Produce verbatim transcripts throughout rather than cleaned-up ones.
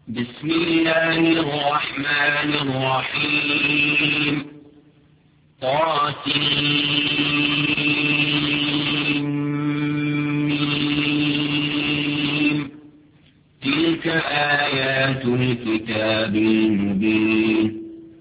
بسم الله الرحمن الرحيم. طاسين. تلك آيات الكتاب المبين.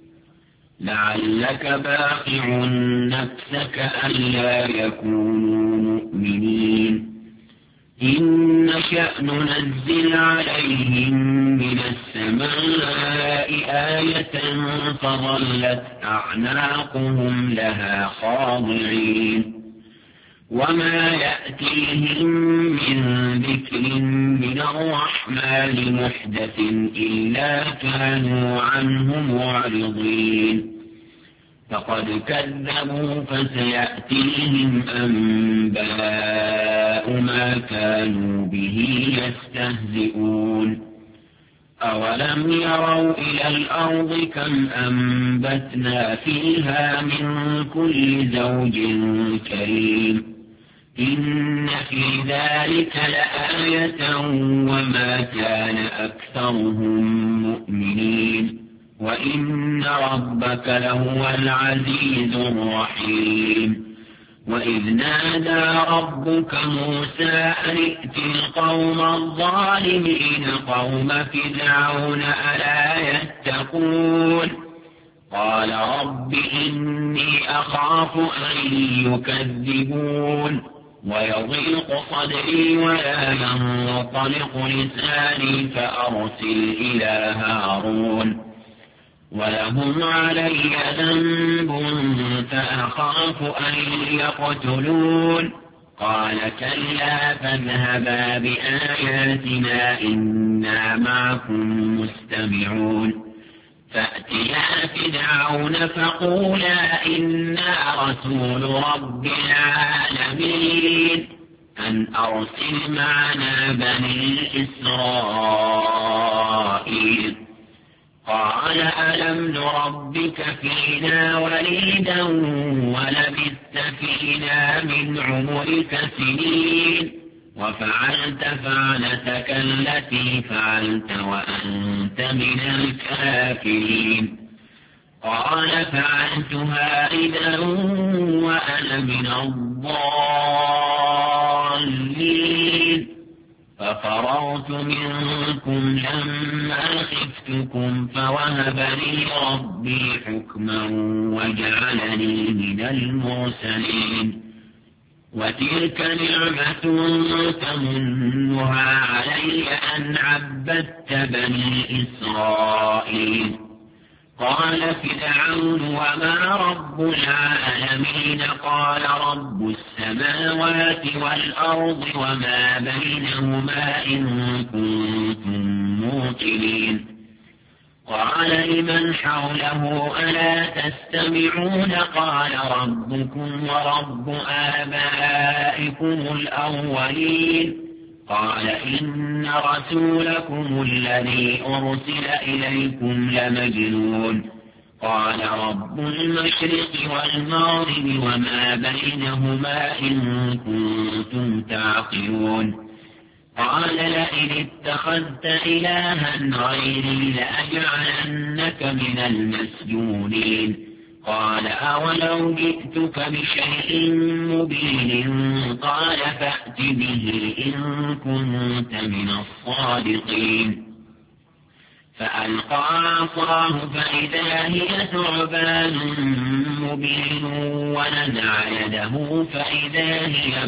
لعلك باخع نفسك ألا يكونوا مؤمنين إن نشأ ننزل عليهم من السماء آية فظلت أعناقهم لها خاضعين وما يأتيهم من ذكر من الرحمن محدث إلا كانوا عنه معرضين فقد كذبوا فسيأتيهم أنباء ما كانوا به يستهزئون أولم يروا إلى الأرض كم أنبتنا فيها من كل زوج كريم إن في ذلك لآية وما كان أكثرهم مؤمنين وإن ربك لهو العزيز الرحيم وإذ نادى ربك موسى أن ائت القوم الظالمين قوم فرعون ألا يتقون قال رب إني أخاف أن يكذبون ويضيق صدري ولا ينطلق لساني فأرسل إلى هارون ولهم علي ذنب فأخاف أن يقتلون قال كلا فاذهبا بآياتنا إنا معكم مستمعون فأتيا فرعون فقولا إنا رسول رب العالمين أن أرسل معنا بني إسرائيل قال ألم نربك فينا وليدا ولبثت فينا من عمرك سنين وفعلت فعلتك التي فعلت وأنت من الكافرين قال فعلتها إذا وأنا من الضالين ففررت منكم لما خفتكم فوهب لي ربي حكما وجعلني من المرسلين وتلك نعمة تمنها علي أن عبدت بني إسرائيل قال فرعون وما رب العالمين قال رب السماوات والأرض وما بينهما إن كنتم موقنين قال لمن حوله ألا تستمعون قال ربكم ورب آبائكم الأولين قال إن رسولكم الذي أرسل إليكم لمجنون قال رب المشرق والمغرب وما بينهما إن كنتم تعقلون قال لئن اتخذت إلها غيري لأجعلنك من المسجونين قال أولو جئتك بشيء مبين قال فأت به إن كنت من الصادقين فألقى عصاه فإذا هي ثعبان مبين ونزع يده فإذا هي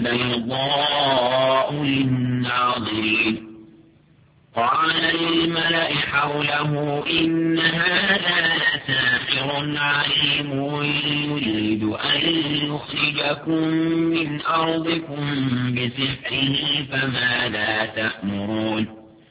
بيضاء للناظرين قال للملأ حوله إن هذا لساحر عليم يريد أن يخرجكم من أرضكم بسحره فماذا تأمرون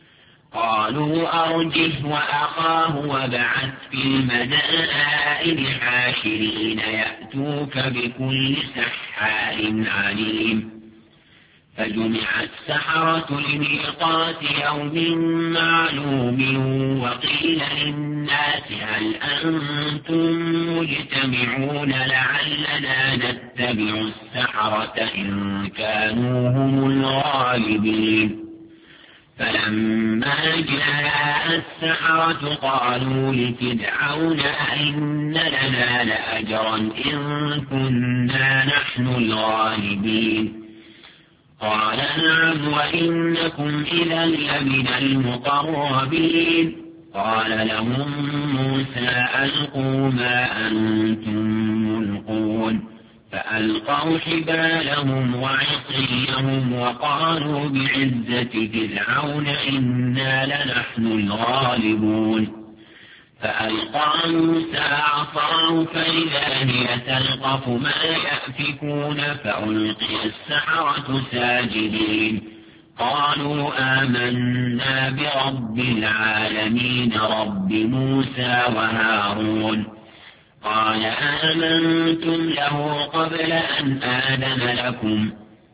قالوا أرجه وأخاه وابعث في المدائن حاشرين يأتوك بكل سحار عليم فجمع السحرة لميقات يوم معلوم وقيل للناس هل أنتم مجتمعون لعلنا نتبع السحرة إن كانوا هم الغالبين فلما جاء السحرة قالوا لفرعون أئن لنا لأجرا إن كنا نحن الغالبين قال نعم وإنكم إذا لمن المقربين قال لهم موسى ألقوا ما أنتم ملقون فألقوا حبالهم وعصيهم وقالوا بعزة فرعون إنا لنحن الغالبون فألقى موسى عصاه فإذا هي تلقف ما يأفكون فألقي السحرة ساجدين قالوا آمنا برب العالمين رب موسى وهارون قال آمنتم له قبل أن آذن لكم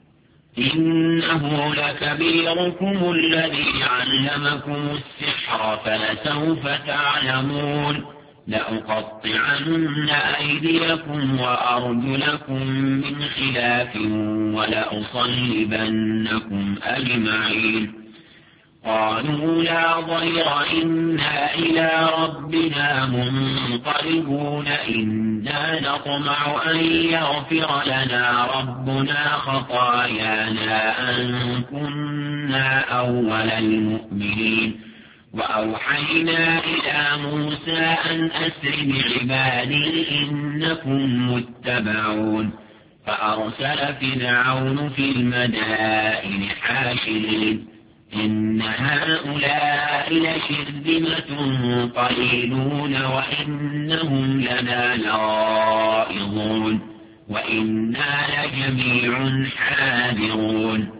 إنه لكبيركم الذي علمكم السحر فلسوف تعلمون لأقطعن أيديكم وأرجلكم من خلاف ولأصلبنكم أجمعين قالوا لا ضير إنا إلى ربنا منقلبون إنا نطمع أن يغفر لنا ربنا خطايانا أن كنا أول المؤمنين وأوحينا إلى موسى أن أسر بعبادي إنكم متبعون فأرسل فرعون في المدائن حاشرين إن هؤلاء لشرذمة قليلون وإنهم لنا لغائظون وإنا لجميع حاذرون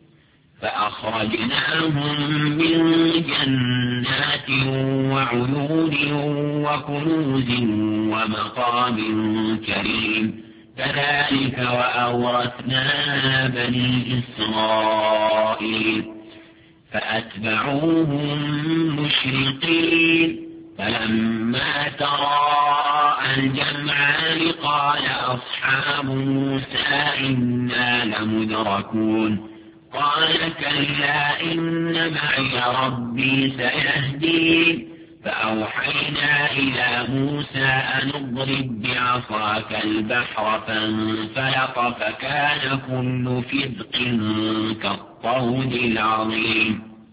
فأخرجناهم من جنات وعيون وكنوز ومقام كريم كذلك وأورثنا بني إسرائيل فأتبعوهم مشرقين فلما تراءى الجمعان قال أصحاب موسى إنا لمدركون قال كلا إن معي ربي سيهدين فأوحينا إلى موسى أن اضرب بعصاك البحر فانفلق فكان كل فرق كالطود العظيم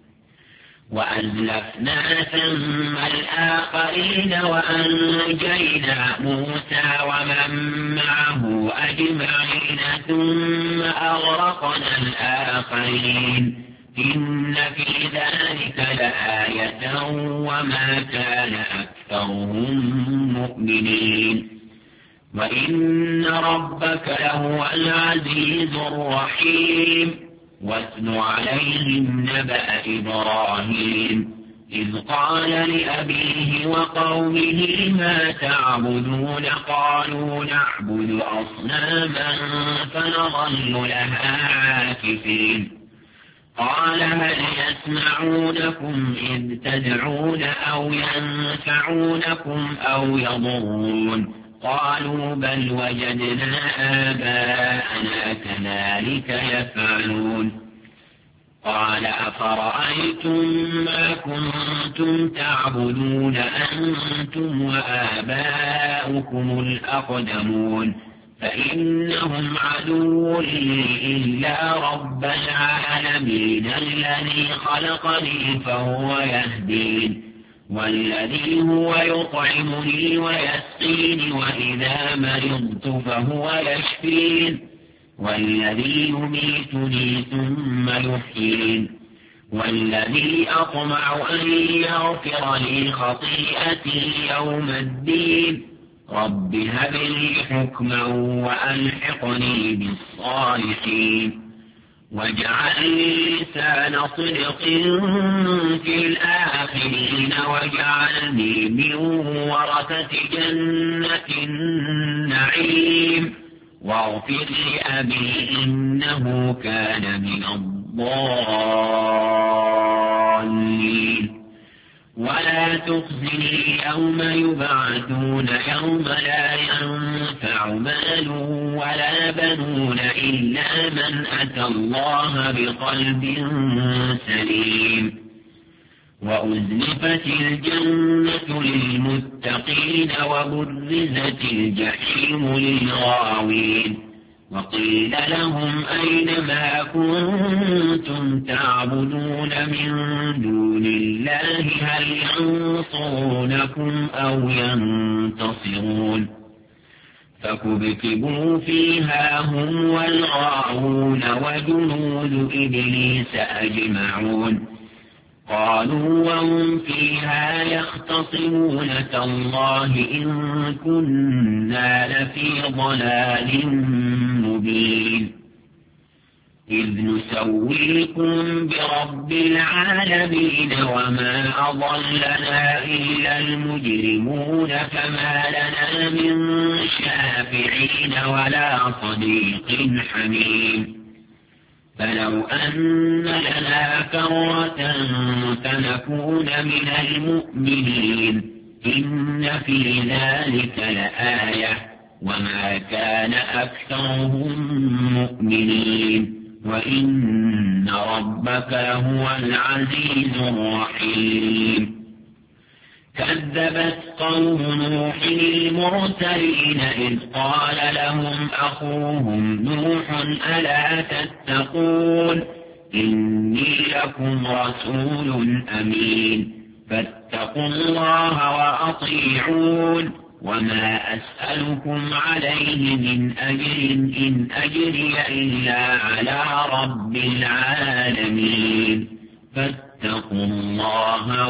وأزلفنا ثم الآخرين وأنجينا موسى ومن معه أجمعين ثم أغرقنا الآخرين إن في ذلك لآية وما كان أكثرهم مؤمنين وإن ربك لهو العزيز الرحيم واتل عليهم نبأ إبراهيم إذ قال لأبيه وقومه ما تعبدون قالوا نعبد أصناما فنظل لها عاكفين قال هل يسمعونكم إذ تدعون أو ينفعونكم أو يضرون قالوا بل وجدنا آباءنا كذلك يفعلون قال أفرأيتم ما كنتم تعبدون أنتم وآباؤكم الأقدمون فإنهم عدو لي إلا رب العالمين الذي خلقني فهو يهدين والذي هو يطعمني ويسقيني وإذا مرضت فهو يشفين والذي يميتني ثم يحيين والذي أطمع أن يغفر لي خطيئتي يوم الدين رب هب لي حكما وألحقني بالصالحين واجعل لي لسان صدق في الآخرين واجعلني من ورثة جنة النعيم واغفر لأبي إنه كان من الضالين ولا تخزني يوم يبعثون يوم لا ينفع مال ولا بنون إلا من أتى الله بقلب سليم وأزلفت الجنة للمتقين وبرزت الجحيم للغاوين وقيل لهم أين ما كنتم تعبدون من دون الله هل ينصرونكم أو ينتصرون فكبكبوا فيها هم والغاوون وجنود إبليس أجمعون قالوا وهم فيها يختصمون تالله إن كنا لفي ضلال مبين إذ نسويكم برب العالمين وما أضلنا إلا المجرمون فما لنا من شافعين ولا صديق حميم فلو أن لنا كرة فنكون من المؤمنين إن في ذلك لآية وما كان أكثرهم مؤمنين وإن ربك هو العزيز الرحيم كذبت قوم نوح المرسلين إذ قال لهم أخوهم نوح ألا تتقون إني لكم رسول أمين فاتقوا الله وأطيعون وما أسألكم عليه من أجر إن أجري إلا على رب العالمين فاتقوا الله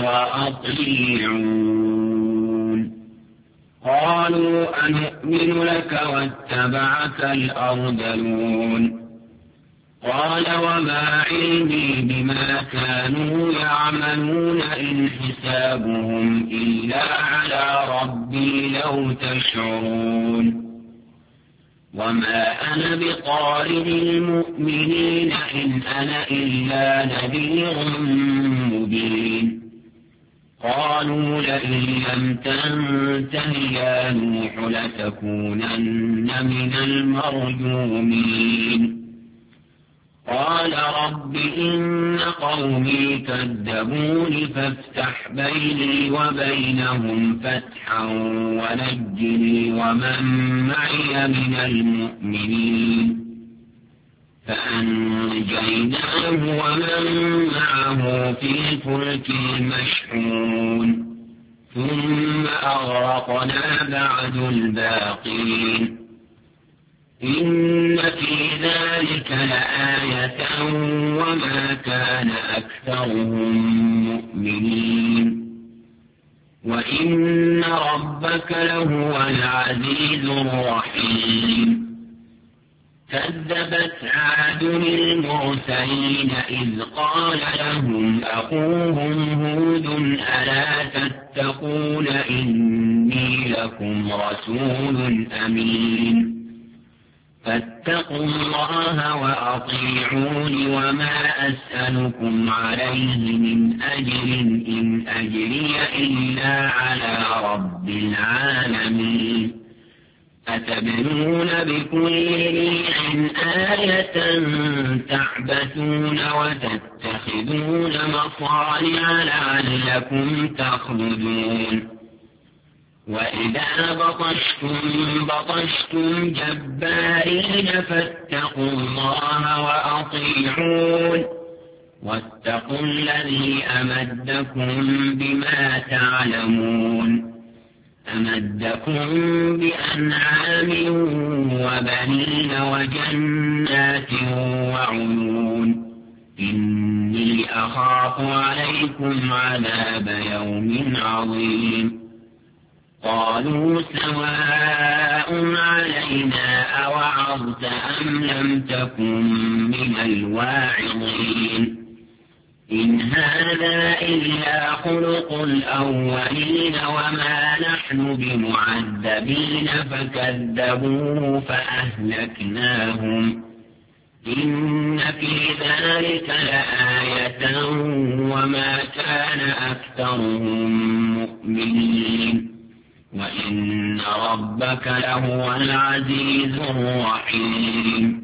وأطيعون قالوا أنؤمن لك واتبعك الأرذلون قال وما علمي بما كانوا يعملون إن حسابهم إلا على ربي لو تشعرون وما أنا بطارد المؤمنين إن أنا إلا نذير مبين قالوا لئن لم تنته يا نوح لتكونن من المرجومين قال رب إن قومي كذبون فافتح بيني وبينهم فتحا ونجني ومن معي من المؤمنين فأنجيناه ومن معه في الفلك المشحون ثم أغرقنا بعد الباقين إن في ذلك لآية وما كان أكثرهم مؤمنين وإن ربك لهو العزيز الرحيم كذبت عاد المرسلين إذ قال لهم أخوهم هود ألا تتقون إني لكم رسول أمين فاتقوا الله وأطيعون وما أسألكم عليه من أجر إن أجري إلا على رب العالمين أتبنون بكل ريح آية تعبثون وتتخذون مصانع لعلكم تخلدون وإذا بطشتم بطشتم جبارين فاتقوا الله وأطيعون واتقوا الذي أمدكم بما تعلمون أمدكم بأنعام وبنين وجنات وعيون إني أخاف عليكم عذاب يوم عظيم قالوا سواء علينا أوعظت أم لم تكن من الواعظين إن هذا إلا خلق الأولين وما نحن بمعذبين فكذبوه فأهلكناهم إن في ذلك لآية وما كان أكثرهم مؤمنين وإن ربك لهو العزيز الرحيم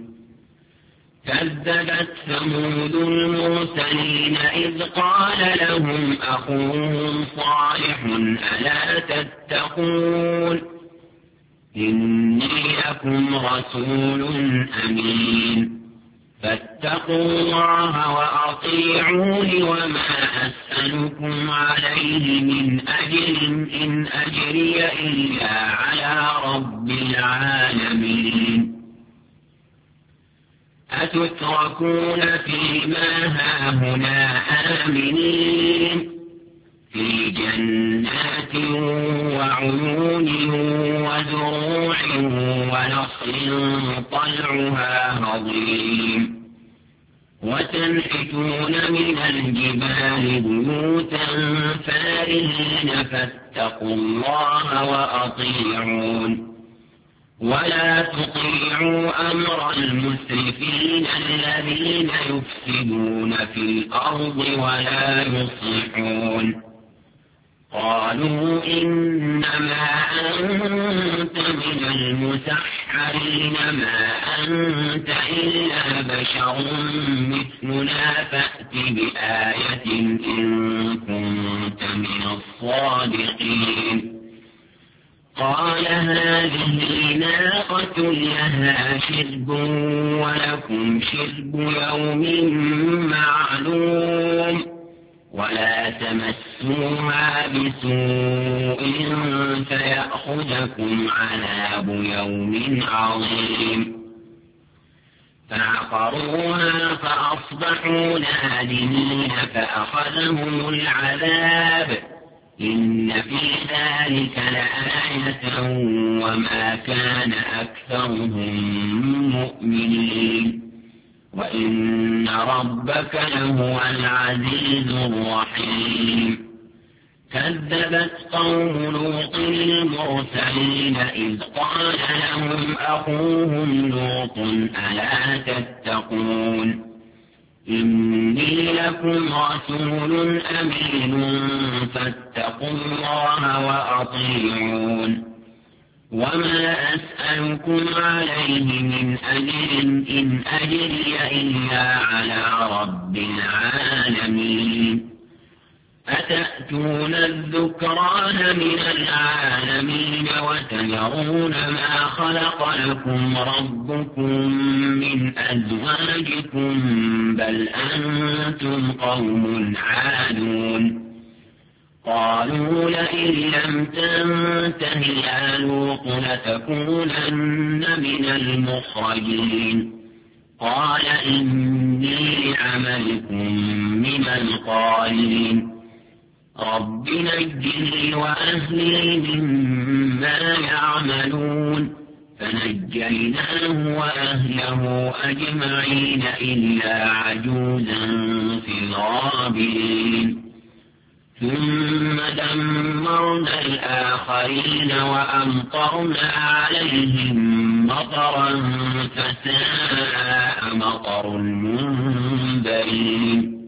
كذبت ثمود المرسلين إذ قال لهم أخوهم صالح ألا تتقون إني لكم رسول أمين فاتقوا الله وأطيعون وما أسألكم عليه من أجر إن أجري إلا على رب العالمين أتتركون فيما هاهنا آمنين في جنات وعيون وزروع ونخل طلعها هضيم وتنحتون من الجبال بيوتا فارهين فاتقوا الله وأطيعون ولا تطيعوا أمر المسرفين الذين يفسدون في الأرض ولا يصلحون قالوا إنما أنت من المسحرين ما أنت إلا بشر مثلنا فأت بآية إن كنت من الصادقين قال هذه ناقة لها شرب ولكم شرب يوم معلوم ولا تمسوها بسوء فيأخذكم عذاب يوم عظيم فعقروها فأصبحوا نادمين فأخذهم العذاب إن في ذلك لآية وما كان أكثرهم مؤمنين وإن ربك لهو العزيز الرحيم كذبت قوم لوط المرسلين إذ قال لهم أخوهم لوط ألا تتقون إني لكم رسول أمين فاتقوا الله وأطيعون وما أسألكم عليه من أجر إن أجري إلا على رب العالمين أتأتون الذكران من العالمين وتذرون ما خلق لكم ربكم من أزواجكم بل أنتم قوم عادون قالوا لئن لم تنته يا لوط لتكونن من المخرجين قال إني لعملكم من القالين رب نجني وأهلي مما يعملون فنجيناه وأهله أجمعين إلا عجوزا في الغابرين ثم دمرنا الآخرين وأمطرنا عليهم مطرا فساء مطر المنذرين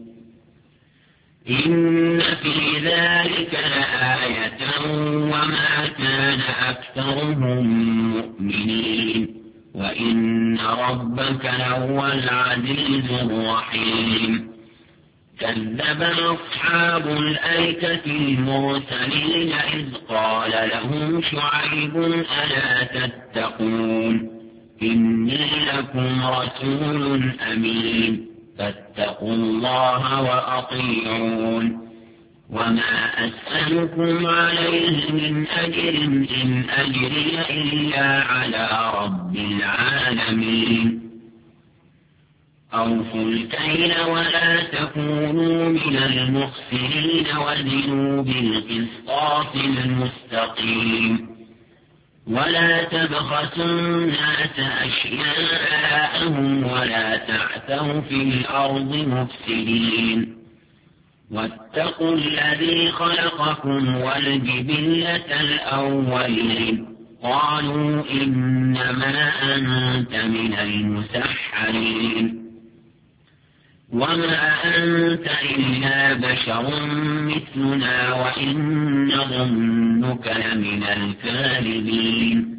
إن في ذلك لآية وما كان أكثرهم مؤمنين وإن ربك لهو العزيز الرحيم كذب أصحاب الأيكة المرسلين إذ قال لهم شعيب ألا تتقون إني لكم رسول أمين فاتقوا الله وأطيعون وما أسألكم عليه من أجر إن أجري إلا على رب العالمين أوفوا الكيل ولا تكونوا من المخسرين وزنوا بالقسطاس المستقيم ولا تبخسوا الناس أشياءهم ولا تعثوا في الأرض مفسدين واتقوا الذي خلقكم والجبلة الأولين قالوا إنما أنت من المسحرين وما أنت إلا بشر مثلنا وإن نظنك لمن الكاذبين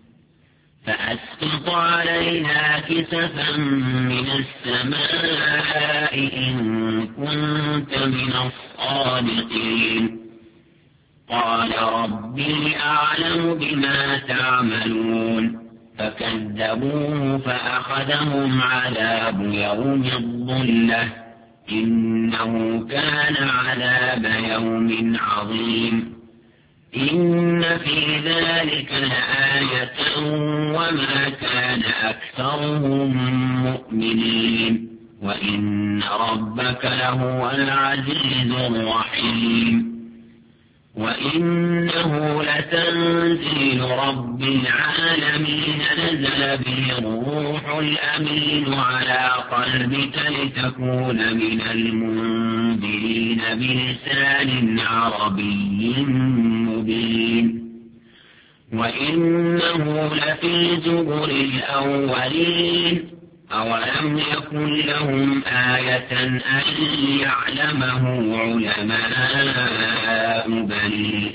فأسقط علينا كسفا من السماء إن كنت من الصادقين قال ربي أعلم بما تعملون فكذبوه فأخذهم عذاب يوم الظلة إنه كان عذاب يوم عظيم إن في ذلك لآية وما كان أكثرهم مؤمنين وإن ربك لهو العزيز الرحيم وإنه لتنزيل رب العالمين نزل به الروح الأمين على قلبك لتكون من المنذرين بلسان عربي مبين وإنه لفي زبر الأولين أولم يكن لهم آية أن يعلمه علماء بني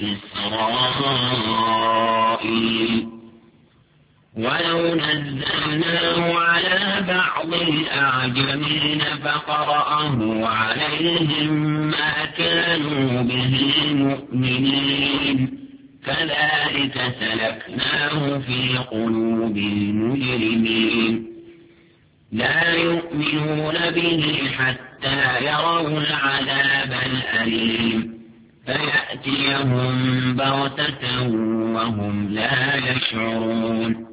إسرائيل ولو نزلناه على بعض الأعجمين فقرأه عليهم ما كانوا به مؤمنين كذلك سلكناه في قلوب المجرمين لا يؤمنون به حتى يروا العذاب الأليم فيأتيهم بغتة وهم لا يشعرون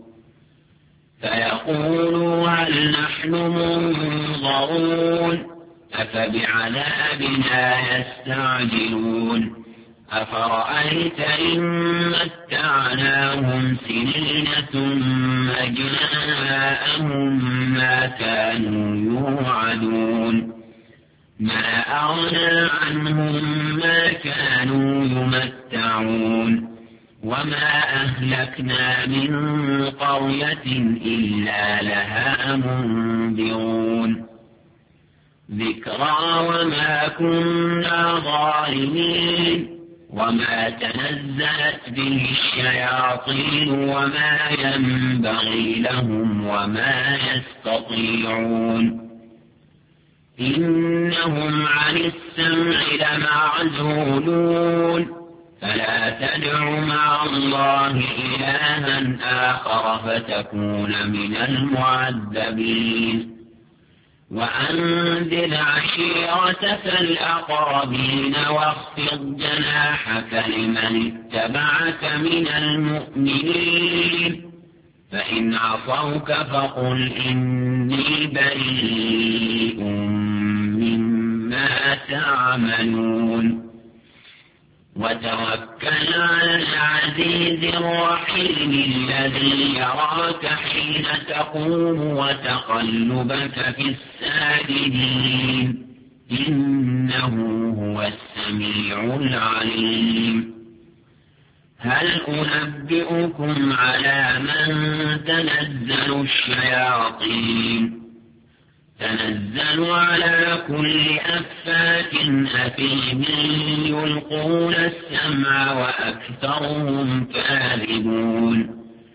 فيقولوا هل نحن منظرون أفبعذابنا يستعجلون أفرأيت إن متعناهم سنين ثم جاءهم ما كانوا يوعدون ما أغنى عنهم ما كانوا يمتعون وما أهلكنا من قرية إلا لها منذرون ذكرى وما كنا ظالمين وما تنزلت به الشياطين وما ينبغي لهم وما يستطيعون إنهم عن السمع لمعزولون فلا تدع مع الله إلها آخر فتكون من المعذبين وأنذر عشيرتك الأقربين واخفض جناحك لمن اتبعك من المؤمنين فإن عصوك فقل إني بريء مما تعملون وتوكل على العزيز الرحيم الذي يراك حين تقوم وتقلبك في الساجدين إنه هو السميع العليم هل أنبئكم على من تنزل الشياطين تنزل على كل أفاك أثيم يلقون السمع وأكثرهم كاذبون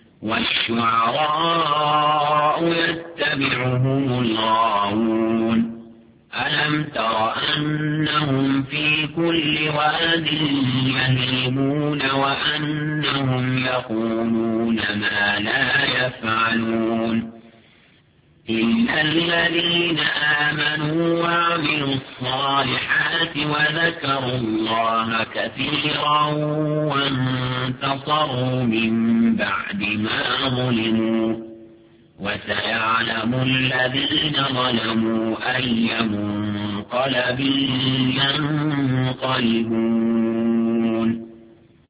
والشعراء يتبعهم الغاوون ألم تر أنهم في كل واد يهيمون وأنهم يقولون ما لا يفعلون إلا الذين آمنوا وعملوا الصالحات وذكروا الله كثيرا وانتصروا من بعد ما ظلموا وسيعلم الذين ظلموا أي منقلب ينقلبون